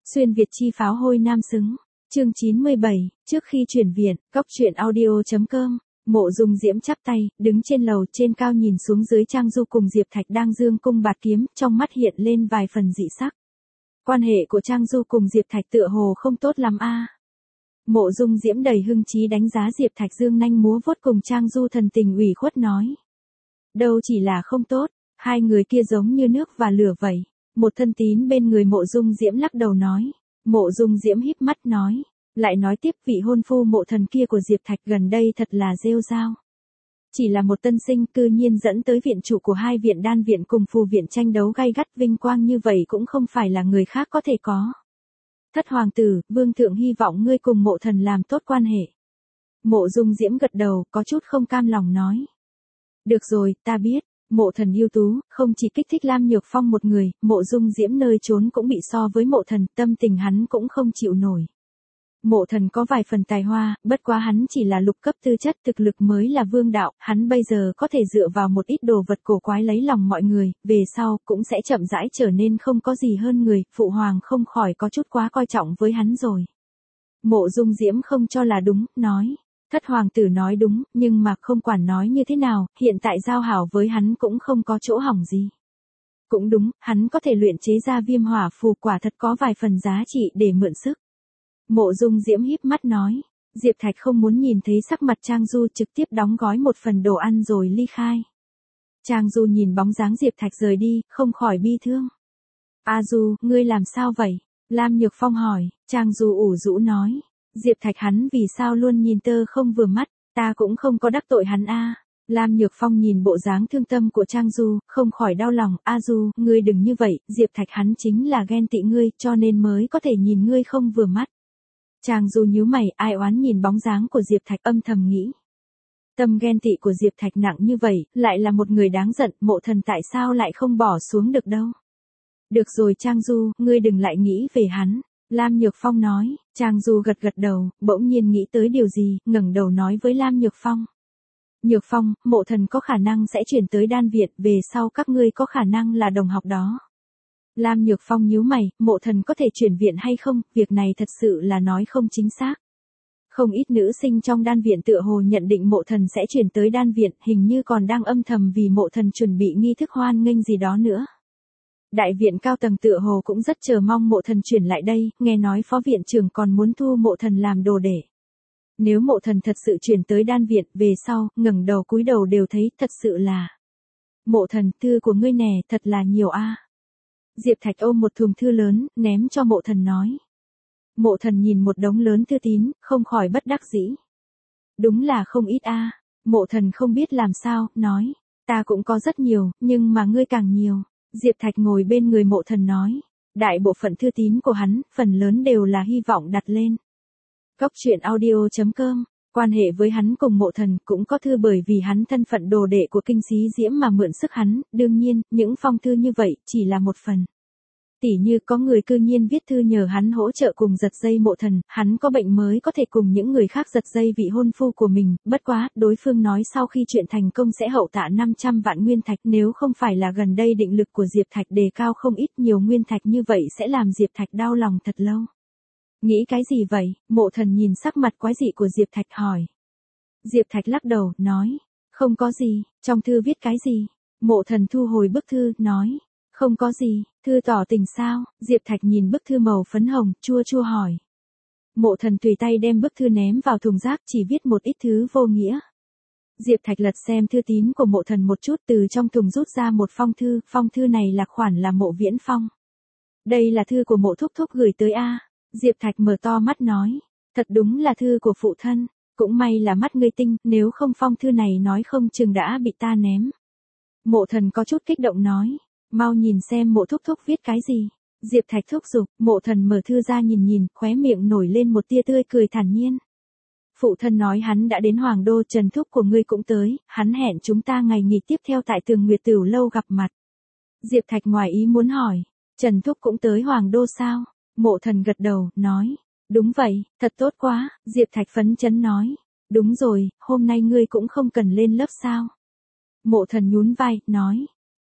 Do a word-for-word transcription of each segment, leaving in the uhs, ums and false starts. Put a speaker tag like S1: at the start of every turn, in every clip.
S1: Xuyên Việt chi pháo hôi nam xứng. Chương chín mươi bảy, trước khi chuyển viện, cóc truyện audio chấm com. Mộ Dung Diễm chắp tay, đứng trên lầu trên cao nhìn xuống dưới Trang Du cùng Diệp Thạch đang dương cung bạt kiếm, trong mắt hiện lên vài phần dị sắc. Quan hệ của Trang Du cùng Diệp Thạch tựa hồ không tốt lắm a. À. Mộ Dung Diễm đầy hưng trí đánh giá Diệp Thạch dương nanh múa vuốt cùng Trang Du thần tình ủy khuất nói. Đâu chỉ là không tốt, hai người kia giống như nước và lửa vậy. Một thân tín bên người Mộ Dung Diễm lắc đầu nói. Mộ Dung Diễm híp mắt nói. Lại nói tiếp vị hôn phu Mộ thần kia của Diệp Thạch gần đây thật là rêu rao. Chỉ là một tân sinh cư nhiên dẫn tới viện chủ của hai viện đan viện cùng phù viện tranh đấu gay gắt vinh quang như vậy cũng không phải là người khác có thể có. Thất hoàng tử, vương thượng hy vọng ngươi cùng Mộ thần làm tốt quan hệ. Mộ Dung Diễm gật đầu, có chút không cam lòng nói. Được rồi, ta biết. Mộ thần ưu tú, không chỉ kích thích Lam Nhược Phong một người, Mộ Dung Diễm nơi trốn cũng bị so với Mộ thần, tâm tình hắn cũng không chịu nổi. Mộ thần có vài phần tài hoa, bất quá hắn chỉ là lục cấp tư chất, thực lực mới là vương đạo, hắn bây giờ có thể dựa vào một ít đồ vật cổ quái lấy lòng mọi người, về sau cũng sẽ chậm rãi trở nên không có gì hơn người, phụ hoàng không khỏi có chút quá coi trọng với hắn rồi. Mộ Dung Diễm không cho là đúng, nói. Thất hoàng tử nói đúng, nhưng mà không quản nói như thế nào, hiện tại giao hảo với hắn cũng không có chỗ hỏng gì. Cũng đúng, hắn có thể luyện chế ra viêm hỏa phù, quả thật có vài phần giá trị để mượn sức. Mộ Dung Diễm híp mắt nói, Diệp Thạch không muốn nhìn thấy sắc mặt Trang Du, trực tiếp đóng gói một phần đồ ăn rồi ly khai. Trang Du nhìn bóng dáng Diệp Thạch rời đi, không khỏi bi thương. A Du, ngươi làm sao vậy? Lam Nhược Phong hỏi. Trang Du ủ rũ nói. Diệp Thạch hắn vì sao luôn nhìn tơ không vừa mắt, ta cũng không có đắc tội hắn a. À. Lam Nhược Phong nhìn bộ dáng thương tâm của Trang Du, không khỏi đau lòng. A Du, ngươi đừng như vậy, Diệp Thạch hắn chính là ghen tị ngươi, cho nên mới có thể nhìn ngươi không vừa mắt. Trang Du nhíu mày, ai oán nhìn bóng dáng của Diệp Thạch, âm thầm nghĩ. Tâm ghen tị của Diệp Thạch nặng như vậy, lại là một người đáng giận, Mộ thần tại sao lại không bỏ xuống được đâu. Được rồi Trang Du, ngươi đừng lại nghĩ về hắn. Lam Nhược Phong nói. Trang Du gật gật đầu, bỗng nhiên nghĩ tới điều gì, ngẩng đầu nói với Lam Nhược Phong. Nhược Phong, Mộ thần có khả năng sẽ chuyển tới đan viện, về sau các ngươi có khả năng là đồng học đó. Lam Nhược Phong nhíu mày, Mộ thần có thể chuyển viện hay không, việc này thật sự là nói không chính xác. Không ít nữ sinh trong đan viện tựa hồ nhận định Mộ thần sẽ chuyển tới đan viện, hình như còn đang âm thầm vì Mộ thần chuẩn bị nghi thức hoan nghênh gì đó nữa. Đại viện cao tầng tựa hồ cũng rất chờ mong Mộ thần chuyển lại đây, nghe nói phó viện trưởng còn muốn thu Mộ thần làm đồ để. Nếu Mộ thần thật sự chuyển tới đan viện, về sau, ngẩng đầu cúi đầu đều thấy, thật sự là. Mộ thần, thư của ngươi nè, thật là nhiều a. À. Diệp Thạch ôm một thùng thư lớn, ném cho Mộ thần nói. Mộ thần nhìn một đống lớn thư tín, không khỏi bất đắc dĩ. Đúng là không ít a. À. Mộ thần không biết làm sao, nói. Ta cũng có rất nhiều, nhưng mà ngươi càng nhiều. Diệp Thạch ngồi bên người Mộ thần nói. Đại bộ phận thư tín của hắn, phần lớn đều là hy vọng đặt lên. Cóc truyện audio chấm com. Quan hệ với hắn cùng Mộ thần cũng có thư bởi vì hắn thân phận đồ đệ của Kinh Xí Diễm mà mượn sức hắn, đương nhiên, những phong thư như vậy chỉ là một phần. Tỉ như có người cư nhiên viết thư nhờ hắn hỗ trợ cùng giật dây Mộ thần, hắn có bệnh mới có thể cùng những người khác giật dây vị hôn phu của mình, bất quá, đối phương nói sau khi chuyện thành công sẽ hậu tạ năm trăm vạn nguyên thạch, nếu không phải là gần đây định lực của Diệp Thạch đề cao không ít, nhiều nguyên thạch như vậy sẽ làm Diệp Thạch đau lòng thật lâu. Nghĩ cái gì vậy? Mộ thần nhìn sắc mặt quái dị của Diệp Thạch hỏi. Diệp Thạch lắc đầu, nói. Không có gì, trong thư viết cái gì? Mộ thần thu hồi bức thư, nói. Không có gì, thư tỏ tình sao? Diệp Thạch nhìn bức thư màu phấn hồng, chua chua hỏi. Mộ thần tùy tay đem bức thư ném vào thùng rác, chỉ viết một ít thứ vô nghĩa. Diệp Thạch lật xem thư tín của Mộ thần một chút, từ trong thùng rút ra một phong thư, phong thư này là khoản là Mộ Viễn Phong. Đây là thư của Mộ thúc thúc gửi tới a. Diệp Thạch mở to mắt nói, thật đúng là thư của phụ thân, cũng may là mắt ngươi tinh, nếu không phong thư này nói không chừng đã bị ta ném. Mộ thần có chút kích động nói, mau nhìn xem Mộ thúc thúc viết cái gì. Diệp Thạch thúc giục, Mộ thần mở thư ra nhìn nhìn, khóe miệng nổi lên một tia tươi cười thản nhiên. Phụ thân nói hắn đã đến Hoàng Đô, Trần thúc của ngươi cũng tới, hắn hẹn chúng ta ngày nghỉ tiếp theo tại Tường Nguyệt Tửu lâu gặp mặt. Diệp Thạch ngoài ý muốn hỏi, Trần thúc cũng tới Hoàng Đô sao? Mộ thần gật đầu, nói. Đúng vậy, thật tốt quá, Diệp Thạch phấn chấn nói. Đúng rồi, hôm nay ngươi cũng không cần lên lớp sao? Mộ thần nhún vai, nói. Ta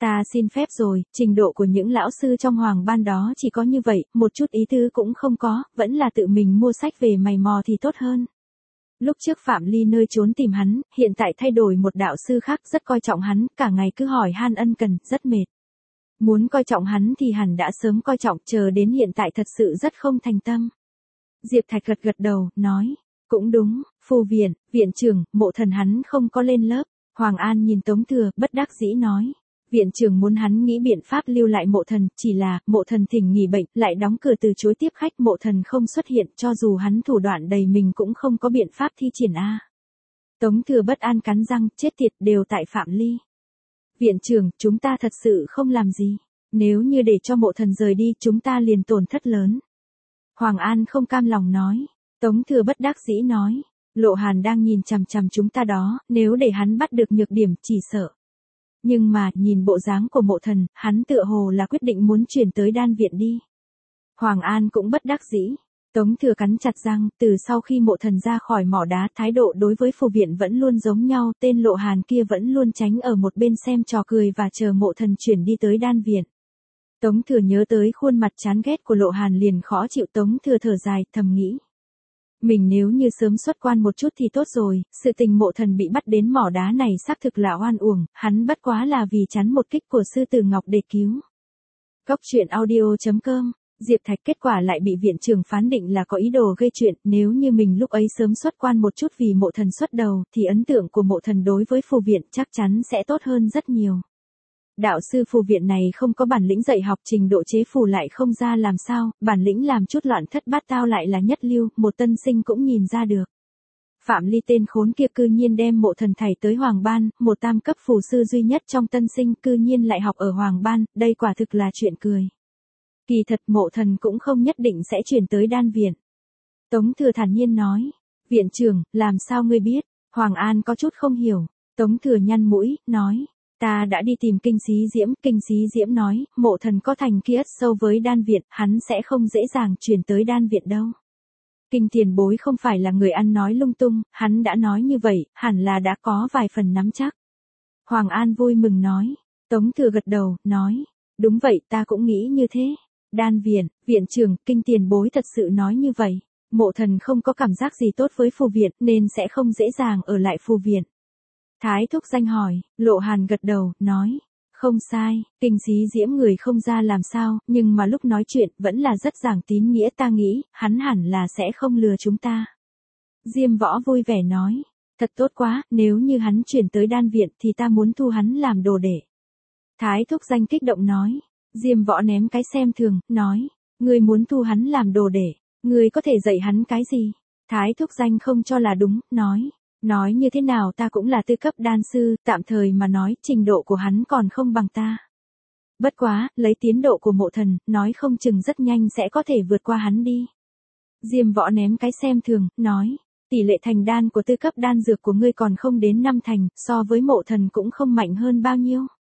S1: Ta xin phép rồi, trình độ của những lão sư trong hoàng ban đó chỉ có như vậy, một chút ý tứ cũng không có, vẫn là tự mình mua sách về mày mò thì tốt hơn. Lúc trước Phạm Ly nơi trốn tìm hắn, hiện tại thay đổi một đạo sư khác rất coi trọng hắn, cả ngày cứ hỏi han ân cần, rất mệt. Muốn coi trọng hắn thì hẳn đã sớm coi trọng, chờ đến hiện tại thật sự rất không thành tâm. Diệp Thạch gật gật đầu, nói, cũng đúng, phù viện, viện trưởng, mộ thần hắn không có lên lớp. Hoàng An nhìn Tống Thừa, bất đắc dĩ nói. Viện trưởng muốn hắn nghĩ biện pháp lưu lại mộ thần, chỉ là, mộ thần thỉnh nghỉ bệnh, lại đóng cửa từ chối tiếp khách, mộ thần không xuất hiện, cho dù hắn thủ đoạn đầy mình cũng không có biện pháp thi triển a. Tống Thừa bất an cắn răng, chết tiệt, đều tại Phạm Ly. Viện trưởng, chúng ta thật sự không làm gì. Nếu như để cho mộ thần rời đi, chúng ta liền tổn thất lớn. Hoàng An không cam lòng nói. Tống Thừa bất đắc dĩ nói. Lộ Hàn đang nhìn chằm chằm chúng ta đó, nếu để hắn bắt được nhược điểm, chỉ sợ. Nhưng mà, nhìn bộ dáng của mộ thần, hắn tựa hồ là quyết định muốn chuyển tới đan viện đi. Hoàng An cũng bất đắc dĩ. Tống Thừa cắn chặt răng, từ sau khi mộ thần ra khỏi mỏ đá, thái độ đối với phù viện vẫn luôn giống nhau, tên Lộ Hàn kia vẫn luôn tránh ở một bên xem trò cười và chờ mộ thần chuyển đi tới đan viện. Tống Thừa nhớ tới khuôn mặt chán ghét của Lộ Hàn liền khó chịu. Tống Thừa thở dài, thầm nghĩ. Mình nếu như sớm xuất quan một chút thì tốt rồi, sự tình mộ thần bị bắt đến mỏ đá này xác thực là oan uổng, hắn bất quá là vì chắn một kích của sư tử Ngọc để cứu. Cốc truyện audio chấm com, Diệp Thạch kết quả lại bị viện trưởng phán định là có ý đồ gây chuyện, nếu như mình lúc ấy sớm xuất quan một chút vì mộ thần xuất đầu, thì ấn tượng của mộ thần đối với phù viện chắc chắn sẽ tốt hơn rất nhiều. Đạo sư phù viện này không có bản lĩnh dạy học, trình độ chế phù lại không ra làm sao, bản lĩnh làm chút loạn thất bát tao lại là nhất lưu, một tân sinh cũng nhìn ra được. Phạm Ly tên khốn kia cư nhiên đem mộ thần thảy tới Hoàng Ban, một tam cấp phù sư duy nhất trong tân sinh cư nhiên lại học ở Hoàng Ban, đây quả thực là chuyện cười. Kỳ thật mộ thần cũng không nhất định sẽ chuyển tới đan viện. Tống Thừa thản nhiên nói, viện trưởng, làm sao ngươi biết? Hoàng An có chút không hiểu. Tống Thừa nhăn mũi, nói. Ta đã đi tìm Kinh Xí Diễm, Kinh Xí Diễm nói, mộ thần có thành kia ất sâu với đan viện, hắn sẽ không dễ dàng chuyển tới đan viện đâu. Kinh tiền bối không phải là người ăn nói lung tung, hắn đã nói như vậy, hẳn là đã có vài phần nắm chắc. Hoàng An vui mừng nói, Tống Thừa gật đầu, nói, đúng vậy ta cũng nghĩ như thế. Đan viện, viện trưởng, Kinh tiền bối thật sự nói như vậy, mộ thần không có cảm giác gì tốt với phù viện nên sẽ không dễ dàng ở lại phù viện. Thái Thúc Danh hỏi, Lộ Hàn gật đầu, nói, không sai, Kinh Xí Diễm người không ra làm sao, nhưng mà lúc nói chuyện vẫn là rất giảng tín nghĩa, ta nghĩ, hắn hẳn là sẽ không lừa chúng ta. Diêm Võ vui vẻ nói, thật tốt quá, nếu như hắn chuyển tới đan viện thì ta muốn thu hắn làm đồ đệ. Thái Thúc Danh kích động nói, Diêm Võ ném cái xem thường, nói, ngươi muốn thu hắn làm đồ đệ, ngươi có thể dạy hắn cái gì? Thái Thúc Danh không cho là đúng, nói. Nói như thế nào ta cũng là tư cấp đan sư, tạm thời mà nói, trình độ của hắn còn không bằng ta. Bất quá, lấy tiến độ của mộ thần, nói không chừng rất nhanh sẽ có thể vượt qua hắn đi. Diêm Võ ném cái xem thường, nói, tỷ lệ thành đan của tư cấp đan dược của ngươi còn không đến năm thành, so với mộ thần cũng không mạnh hơn bao nhiêu.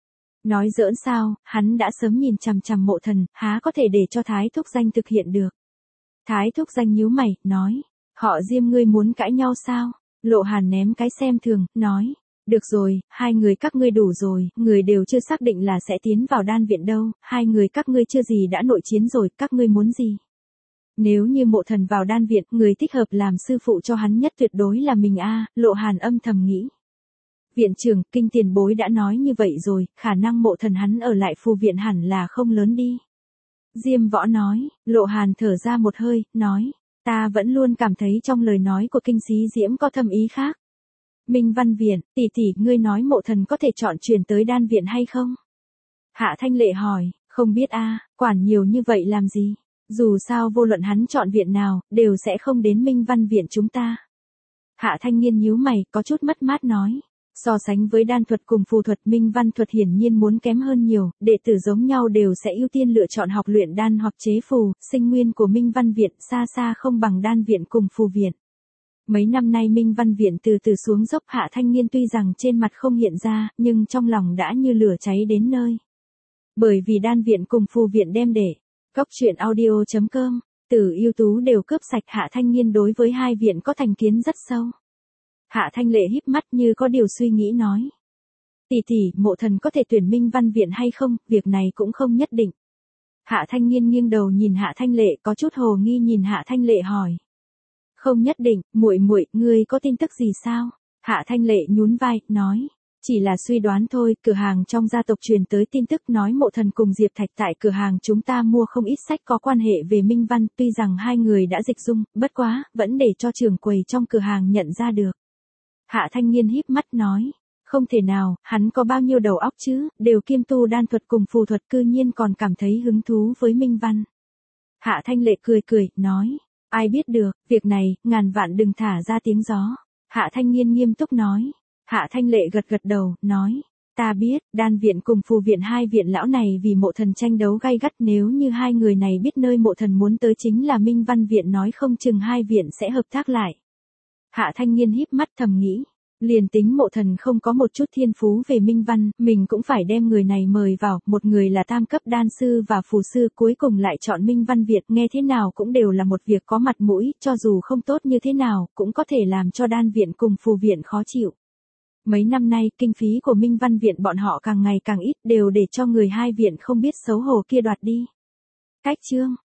S1: Nói giỡn sao, hắn đã sớm nhìn chằm chằm mộ thần, há có thể để cho Thái Thúc Danh thực hiện được. Thái Thúc Danh nhíu mày, nói, họ Diêm ngươi muốn cãi nhau sao? Lộ Hàn ném cái xem thường, nói, được rồi, hai người các ngươi đủ rồi, người đều chưa xác định là sẽ tiến vào đan viện đâu, hai người các ngươi chưa gì đã nội chiến rồi, các ngươi muốn gì? Nếu như mộ thần vào đan viện, người thích hợp làm sư phụ cho hắn nhất tuyệt đối là mình a. Lộ Hàn âm thầm nghĩ. Viện trưởng, Kinh tiền bối đã nói như vậy rồi, khả năng mộ thần hắn ở lại phù viện hẳn là không lớn đi. Diêm Võ nói, Lộ Hàn thở ra một hơi, nói. Ta vẫn luôn cảm thấy trong lời nói của Kinh Xí Diễm có thâm ý khác. Minh Văn Viện, tỷ tỷ, ngươi nói mộ thần có thể chọn chuyển tới đan viện hay không? Hạ Thanh Lệ hỏi, không biết a, quản nhiều như vậy làm gì? Dù sao vô luận hắn chọn viện nào, đều sẽ không đến Minh Văn Viện chúng ta. Hạ Thanh Nghiên nhíu mày, có chút mất mát nói. So sánh với đan thuật cùng phù thuật, Minh Văn thuật hiển nhiên muốn kém hơn nhiều, đệ tử giống nhau đều sẽ ưu tiên lựa chọn học luyện đan hoặc chế phù, sinh nguyên của Minh Văn Viện xa xa không bằng đan viện cùng phù viện. Mấy năm nay Minh Văn Viện từ từ xuống dốc, Hạ Thanh Nghiên tuy rằng trên mặt không hiện ra, nhưng trong lòng đã như lửa cháy đến nơi. Bởi vì đan viện cùng phù viện đem để, cốc truyện audio chấm com, từ ưu tú đều cướp sạch, Hạ Thanh Nghiên đối với hai viện có thành kiến rất sâu. Hạ Thanh Lệ híp mắt như có điều suy nghĩ nói. Tỷ tỷ, mộ thần có thể tuyển Minh Văn viện hay không, việc này cũng không nhất định. Hạ Thanh Nghiên nghiêng đầu nhìn Hạ Thanh Lệ, có chút hồ nghi nhìn Hạ Thanh Lệ hỏi. Không nhất định, muội muội, ngươi có tin tức gì sao? Hạ Thanh Lệ nhún vai, nói. Chỉ là suy đoán thôi, cửa hàng trong gia tộc truyền tới tin tức nói mộ thần cùng Diệp Thạch tại cửa hàng chúng ta mua không ít sách có quan hệ về Minh Văn, tuy rằng hai người đã dịch dung, bất quá, vẫn để cho trưởng quầy trong cửa hàng nhận ra được. Hạ Thanh Nghiên híp mắt nói. Không thể nào, hắn có bao nhiêu đầu óc chứ, đều kiêm tu đan thuật cùng phù thuật cư nhiên còn cảm thấy hứng thú với Minh Văn. Hạ Thanh Lệ cười cười, nói. Ai biết được, việc này, ngàn vạn đừng thả ra tiếng gió. Hạ Thanh Nghiên nghiêm túc nói. Hạ Thanh Lệ gật gật đầu, nói. Ta biết, đan viện cùng phù viện hai viện lão này vì mộ thần tranh đấu gay gắt, nếu như hai người này biết nơi mộ thần muốn tới chính là Minh Văn viện, nói không chừng hai viện sẽ hợp tác lại. Hạ Thanh Nghiên híp mắt thầm nghĩ. Liền tính mộ thần không có một chút thiên phú về Minh Văn, mình cũng phải đem người này mời vào, một người là tam cấp đan sư và phù sư, cuối cùng lại chọn Minh Văn viện, nghe thế nào cũng đều là một việc có mặt mũi, cho dù không tốt như thế nào, cũng có thể làm cho đan viện cùng phù viện khó chịu. Mấy năm nay, kinh phí của Minh Văn viện bọn họ càng ngày càng ít, đều để cho người hai viện không biết xấu hổ kia đoạt đi. Cách chương